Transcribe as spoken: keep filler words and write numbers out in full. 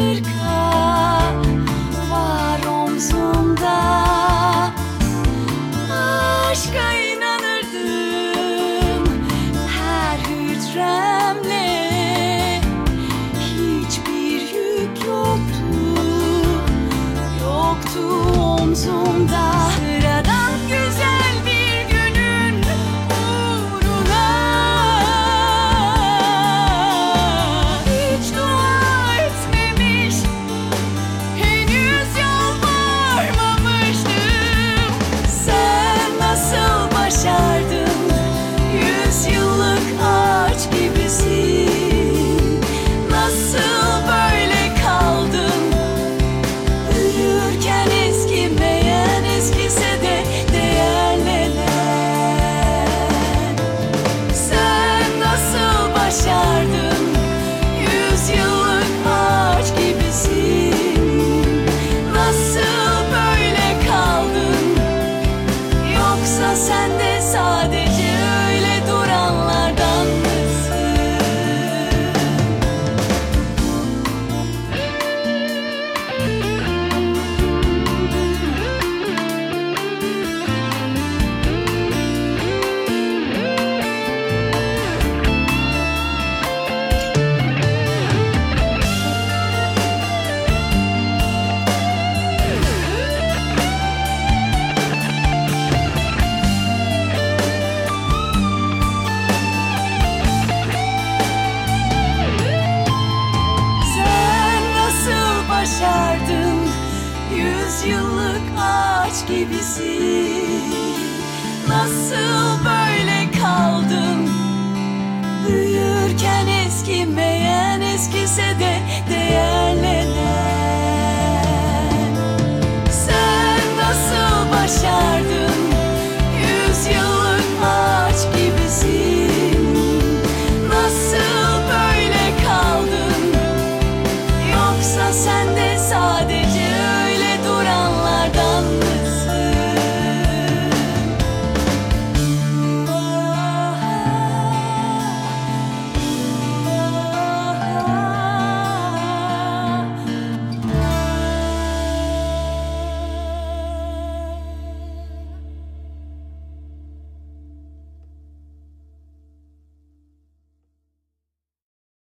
hırka var omzumda. Aşka inanırdım her hücremle, hiçbir yük yoktu, yoktu omzumda. Sıradan güzel bir günün uğruna hiç dua etmemiş, henüz yalvarmamıştım. Sen nasıl başardın, yüzyıllık ağaç gibisin. Nasıl böyle kaldın, ölürken eskimeyen, eskise de değerlenen. Sen nasıl başardın, yüzyıllık ağaç gibisin. Nasıl böyle kaldın, yoksa sen de sadece öyle duranlardan mısın? Sen nasıl başardın, yüzyıllık ağaç gibisin. Nasıl böyle